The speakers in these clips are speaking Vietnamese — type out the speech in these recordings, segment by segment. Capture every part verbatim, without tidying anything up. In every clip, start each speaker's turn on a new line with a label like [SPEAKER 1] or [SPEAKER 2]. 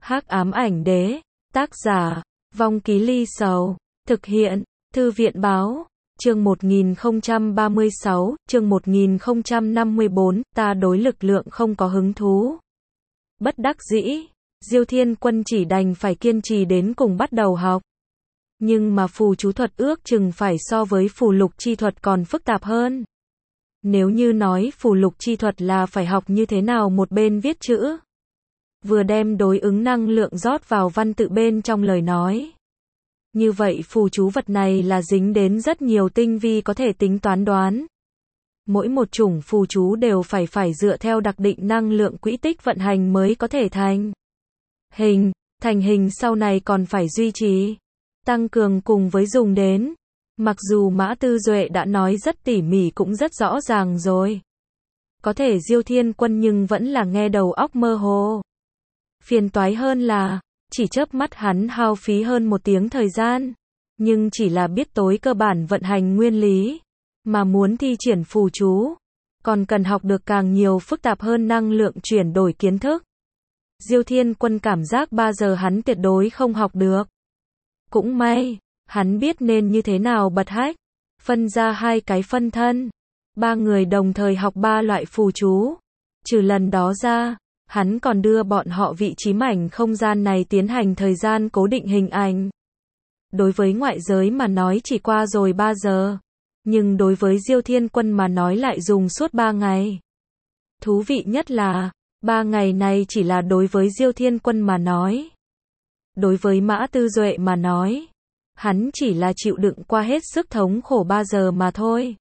[SPEAKER 1] Hắc ám ảnh đế, tác giả, Vong Ký Ly Sầu, thực hiện, Thư viện báo, chương một nghìn không trăm ba mươi sáu, chương một nghìn không trăm năm mươi bốn, ta đối lực lượng không có hứng thú. Bất đắc dĩ, Diêu Thiên Quân chỉ đành phải kiên trì đến cùng bắt đầu học. Nhưng mà phù chú thuật ước chừng phải so với phù lục chi thuật còn phức tạp hơn. Nếu như nói phù lục chi thuật là phải học như thế nào một bên viết chữ, vừa đem đối ứng năng lượng rót vào văn tự bên trong lời nói. Như vậy phù chú vật này là dính đến rất nhiều tinh vi có thể tính toán đoán. Mỗi một chủng phù chú đều phải phải dựa theo đặc định năng lượng quỹ tích vận hành mới có thể thành hình, thành hình sau này còn phải duy trì, tăng cường cùng với dùng đến. Mặc dù Mã Tư Duệ đã nói rất tỉ mỉ cũng rất rõ ràng rồi. Có thể Diêu Thiên Quân nhưng vẫn là nghe đầu óc mơ hồ. Phiền toái hơn là, chỉ chớp mắt hắn hao phí hơn một tiếng thời gian, nhưng chỉ là biết tối cơ bản vận hành nguyên lý, mà muốn thi triển phù chú, còn cần học được càng nhiều phức tạp hơn năng lượng chuyển đổi kiến thức. Diêu Thiên Quân cảm giác ba giờ hắn tuyệt đối không học được. Cũng may, hắn biết nên như thế nào bật hách, phân ra hai cái phân thân, ba người đồng thời học ba loại phù chú. Trừ lần đó ra, hắn còn đưa bọn họ vị trí mảnh không gian này tiến hành thời gian cố định hình ảnh. Đối với ngoại giới mà nói chỉ qua rồi ba giờ, nhưng đối với Diêu Thiên Quân mà nói lại dùng suốt ba ngày. Thú vị nhất là, ba ngày này chỉ là đối với Diêu Thiên Quân mà nói. Đối với Mã Tư Duệ mà nói, hắn chỉ là chịu đựng qua hết sức thống khổ ba giờ mà thôi.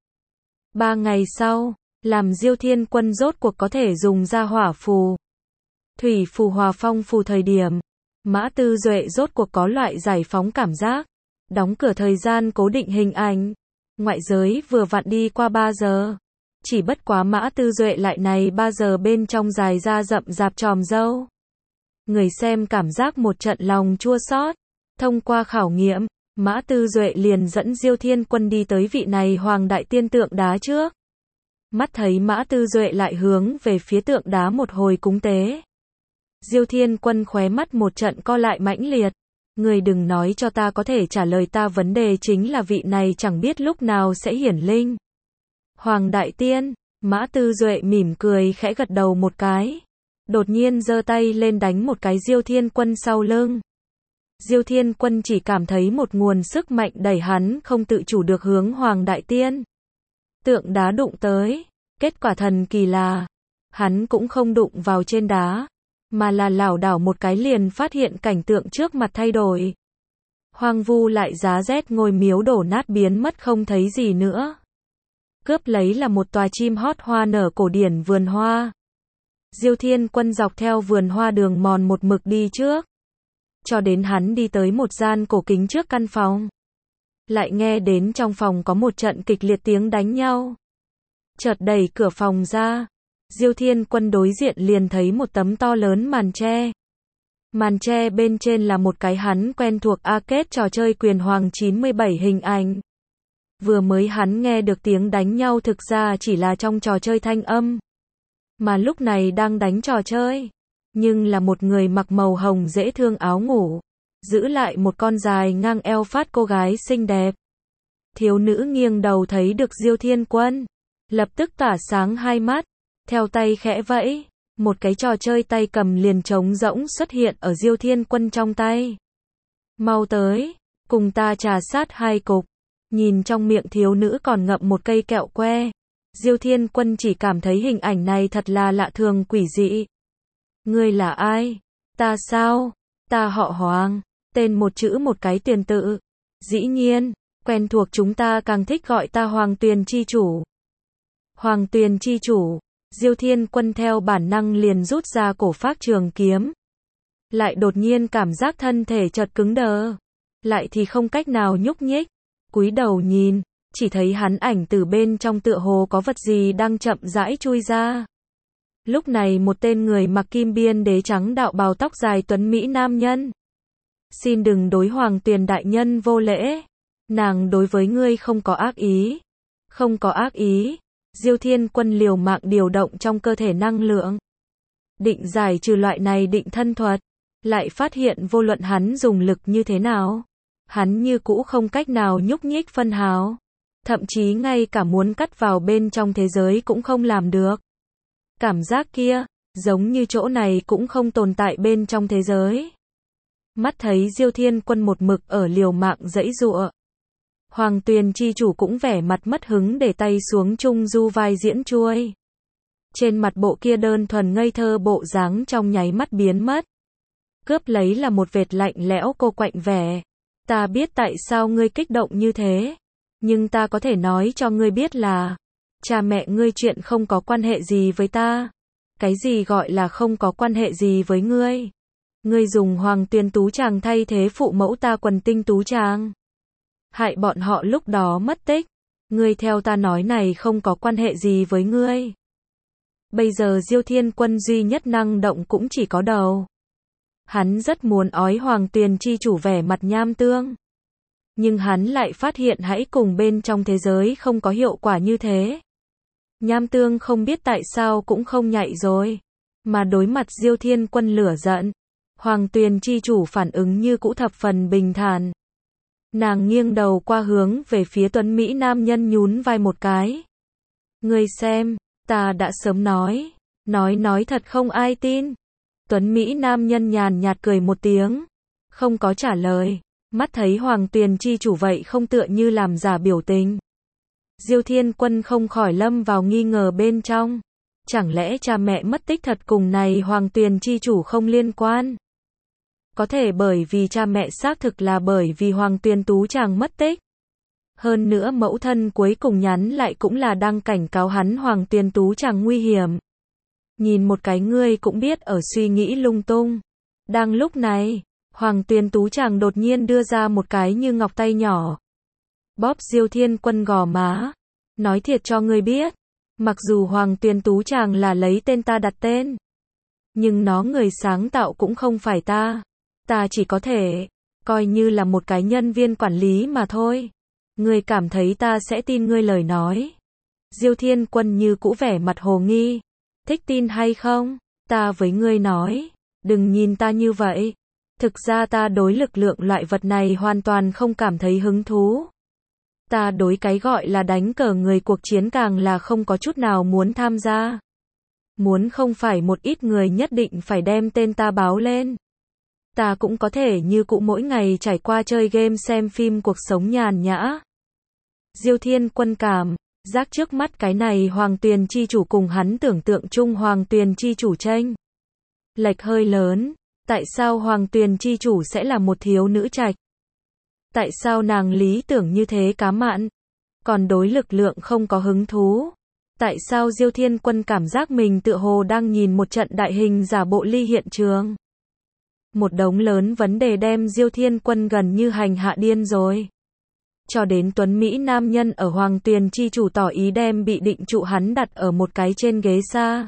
[SPEAKER 1] Ba ngày sau, làm Diêu Thiên Quân rốt cuộc có thể dùng ra hỏa phù, thủy phù, hòa phong phù thời điểm, Mã Tư Duệ rốt cuộc có loại giải phóng cảm giác, đóng cửa thời gian cố định hình ảnh. Ngoại giới vừa vặn đi qua ba giờ, chỉ bất quá Mã Tư Duệ lại này ba giờ bên trong dài ra rậm rạp tròm râu. Người xem cảm giác một trận lòng chua xót. Thông qua khảo nghiệm, Mã Tư Duệ liền dẫn Diêu Thiên Quân đi tới vị này Hoàng Đại Tiên tượng đá trước. Mắt thấy Mã Tư Duệ lại hướng về phía tượng đá một hồi cúng tế. Diêu Thiên Quân khóe mắt một trận co lại mãnh liệt. Người đừng nói cho ta có thể trả lời ta vấn đề chính là vị này chẳng biết lúc nào sẽ hiển linh. Hoàng Đại Tiên, Mã Tư Duệ mỉm cười khẽ gật đầu một cái. Đột nhiên giơ tay lên đánh một cái Diêu Thiên Quân sau lưng. Diêu Thiên Quân chỉ cảm thấy một nguồn sức mạnh đẩy hắn không tự chủ được hướng Hoàng Đại Tiên tượng đá đụng tới. Kết quả thần kỳ là, hắn cũng không đụng vào trên đá, mà là lảo đảo một cái liền phát hiện cảnh tượng trước mặt thay đổi. Hoang vu lại giá rét ngôi miếu đổ nát biến mất không thấy gì nữa. Cướp lấy là một tòa chim hót hoa nở cổ điển vườn hoa. Diêu Thiên Quân dọc theo vườn hoa đường mòn một mực đi trước, cho đến hắn đi tới một gian cổ kính trước căn phòng. Lại nghe đến trong phòng có một trận kịch liệt tiếng đánh nhau. Chợt đẩy cửa phòng ra, Diêu Thiên Quân đối diện liền thấy một tấm to lớn màn tre. Màn tre bên trên là một cái hắn quen thuộc arcade trò chơi Quyền Hoàng chín mươi bảy hình ảnh. Vừa mới hắn nghe được tiếng đánh nhau thực ra chỉ là trong trò chơi thanh âm. Mà lúc này đang đánh trò chơi, nhưng là một người mặc màu hồng dễ thương áo ngủ, giữ lại một con dài ngang eo phát cô gái xinh đẹp. Thiếu nữ nghiêng đầu thấy được Diêu Thiên Quân, lập tức tỏa sáng hai mắt, theo tay khẽ vẫy, một cái trò chơi tay cầm liền trống rỗng xuất hiện ở Diêu Thiên Quân trong tay. Mau tới, cùng ta trà sát hai cục. Nhìn trong miệng thiếu nữ còn ngậm một cây kẹo que, Diêu Thiên Quân chỉ cảm thấy hình ảnh này thật là lạ thường quỷ dị. Ngươi là ai? Ta sao? Ta họ Hoàng, tên một chữ một cái tiền tự. Dĩ nhiên, quen thuộc chúng ta càng thích gọi ta Hoàng Tuyền chi chủ. Hoàng Tuyền chi chủ, Diêu Thiên Quân theo bản năng liền rút ra cổ phác trường kiếm. Lại đột nhiên cảm giác thân thể chợt cứng đờ, lại thì không cách nào nhúc nhích. Cúi đầu nhìn, chỉ thấy hắn ảnh từ bên trong tựa hồ có vật gì đang chậm rãi chui ra. Lúc này một tên người mặc kim biên đế trắng đạo bào tóc dài tuấn mỹ nam nhân. Xin đừng đối Hoàng Tuyền đại nhân vô lễ. Nàng đối với ngươi không có ác ý. Không có ác ý. Diêu Thiên Quân liều mạng điều động trong cơ thể năng lượng. Định giải trừ loại này định thân thuật. lại phát hiện vô luận hắn dùng lực như thế nào, hắn như cũ không cách nào nhúc nhích phân hào. Thậm chí ngay cả muốn cắt vào bên trong thế giới cũng không làm được. Cảm giác kia, giống như chỗ này cũng không tồn tại bên trong thế giới. Mắt thấy Diêu Thiên Quân một mực ở liều mạng giãy giụa. Hoàng Tuyền chi chủ cũng vẻ mặt mất hứng để tay xuống trung du vai diễn chuôi. Trên mặt bộ kia đơn thuần ngây thơ bộ dáng trong nháy mắt biến mất. Cướp lấy là một vệt lạnh lẽo cô quạnh vẻ. Ta biết tại sao ngươi kích động như thế. Nhưng ta có thể nói cho ngươi biết là, cha mẹ ngươi chuyện không có quan hệ gì với ta. Cái gì gọi là không có quan hệ gì với ngươi? Ngươi dùng Hoàng Tuyền Tú Tràng thay thế phụ mẫu ta Quần Tinh Tú Tràng. Hại bọn họ lúc đó mất tích. Ngươi theo ta nói này không có quan hệ gì với ngươi. Bây giờ Diêu Thiên Quân duy nhất năng động cũng chỉ có đầu. Hắn rất muốn ói Hoàng Tuyền chi chủ vẻ mặt nham tương. Nhưng hắn lại phát hiện hãy cùng bên trong thế giới không có hiệu quả như thế. Nham tương không biết tại sao cũng không nhạy rồi. Mà đối mặt Diêu Thiên Quân lửa giận, Hoàng Tuyền chi chủ phản ứng như cũ thập phần bình thản. Nàng nghiêng đầu qua hướng về phía tuấn Mỹ nam nhân nhún vai một cái. Ngươi xem, ta đã sớm nói, nói nói thật không ai tin. Tuấn Mỹ nam nhân nhàn nhạt cười một tiếng, không có trả lời. Mắt thấy Hoàng Tuyền chi chủ vậy không tựa như làm giả biểu tình. Diêu Thiên Quân không khỏi lâm vào nghi ngờ bên trong. Chẳng lẽ cha mẹ mất tích thật cùng này Hoàng Tuyền chi chủ không liên quan? Có thể bởi vì cha mẹ xác thực là bởi vì Hoàng Tuyền Tú Tràng mất tích. Hơn nữa mẫu thân cuối cùng nhắn lại cũng là đang cảnh cáo hắn Hoàng Tuyền Tú Tràng nguy hiểm. Nhìn một cái ngươi cũng biết ở suy nghĩ lung tung. Đang lúc này, Hoàng Tuyền Tú Tràng đột nhiên đưa ra một cái như ngọc tay nhỏ. Bóp Diêu Thiên Quân gò má. Nói thiệt cho ngươi biết. Mặc dù Hoàng Tuyền Tú Tràng là lấy tên ta đặt tên. Nhưng nó người sáng tạo cũng không phải ta. Ta chỉ có thể coi như là một cái nhân viên quản lý mà thôi. Ngươi cảm thấy ta sẽ tin ngươi lời nói? Diêu Thiên Quân như cũ vẻ mặt hồ nghi. Thích tin hay không? Ta với ngươi nói. Đừng nhìn ta như vậy. Thực ra ta đối lực lượng loại vật này hoàn toàn không cảm thấy hứng thú. Ta đối cái gọi là đánh cờ người cuộc chiến càng là không có chút nào muốn tham gia. Muốn không phải một ít người nhất định phải đem tên ta báo lên. Ta cũng có thể như cũ mỗi ngày trải qua chơi game xem phim cuộc sống nhàn nhã. Diêu Thiên Quân cảm giác trước mắt cái này Hoàng Tuyền chi chủ cùng hắn tưởng tượng chung Hoàng Tuyền chi chủ chênh lệch hơi lớn. Tại sao Hoàng Tuyền chi chủ sẽ là một thiếu nữ trạch? Tại sao nàng lý tưởng như thế cá mặn? Còn đối lực lượng không có hứng thú? Tại sao Diêu Thiên Quân cảm giác mình tựa hồ đang nhìn một trận đại hình giả bộ ly hiện trường? Một đống lớn vấn đề đem Diêu Thiên Quân gần như hành hạ điên rồi. Cho đến tuấn Mỹ nam nhân ở Hoàng Tuyền chi chủ tỏ ý đem bị định trụ hắn đặt ở một cái trên ghế xa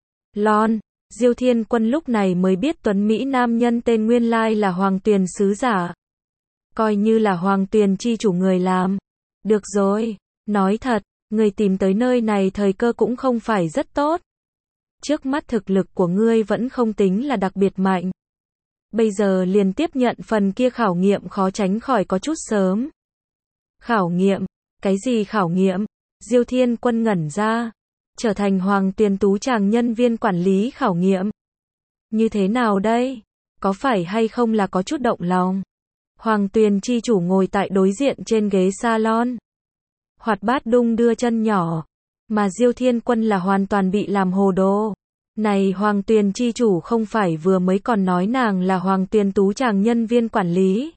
[SPEAKER 1] lon. Diêu Thiên Quân lúc này mới biết tuấn Mỹ nam nhân tên nguyên lai là Hoàng Tuyền sứ giả. Coi như là Hoàng Tuyền chi chủ người làm. Được rồi, nói thật, người tìm tới nơi này thời cơ cũng không phải rất tốt. Trước mắt thực lực của ngươi vẫn không tính là đặc biệt mạnh. Bây giờ liền tiếp nhận phần kia khảo nghiệm khó tránh khỏi có chút sớm. Khảo nghiệm? Cái gì khảo nghiệm? Diêu Thiên Quân ngẩn ra. Trở thành Hoàng Tuyền Tú Tràng nhân viên quản lý khảo nghiệm. Như thế nào đây? Có phải hay không là có chút động lòng? Hoàng Tuyền chi chủ ngồi tại đối diện trên ghế salon. Hoạt bát đung đưa chân nhỏ. Mà Diêu Thiên Quân là hoàn toàn bị làm hồ đồ. Này Hoàng Tuyền chi chủ không phải vừa mới còn nói nàng là Hoàng Tuyền Tú Tràng nhân viên quản lý.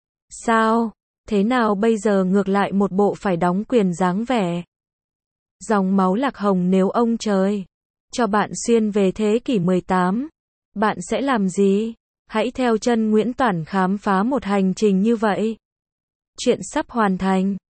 [SPEAKER 1] Sao? Thế nào bây giờ ngược lại một bộ phải đóng quyền dáng vẻ? Dòng máu lạc hồng nếu ông trời cho bạn xuyên về thế kỷ mười tám, bạn sẽ làm gì? Hãy theo chân Nguyễn Toản khám phá một hành trình như vậy. Chuyện sắp hoàn thành.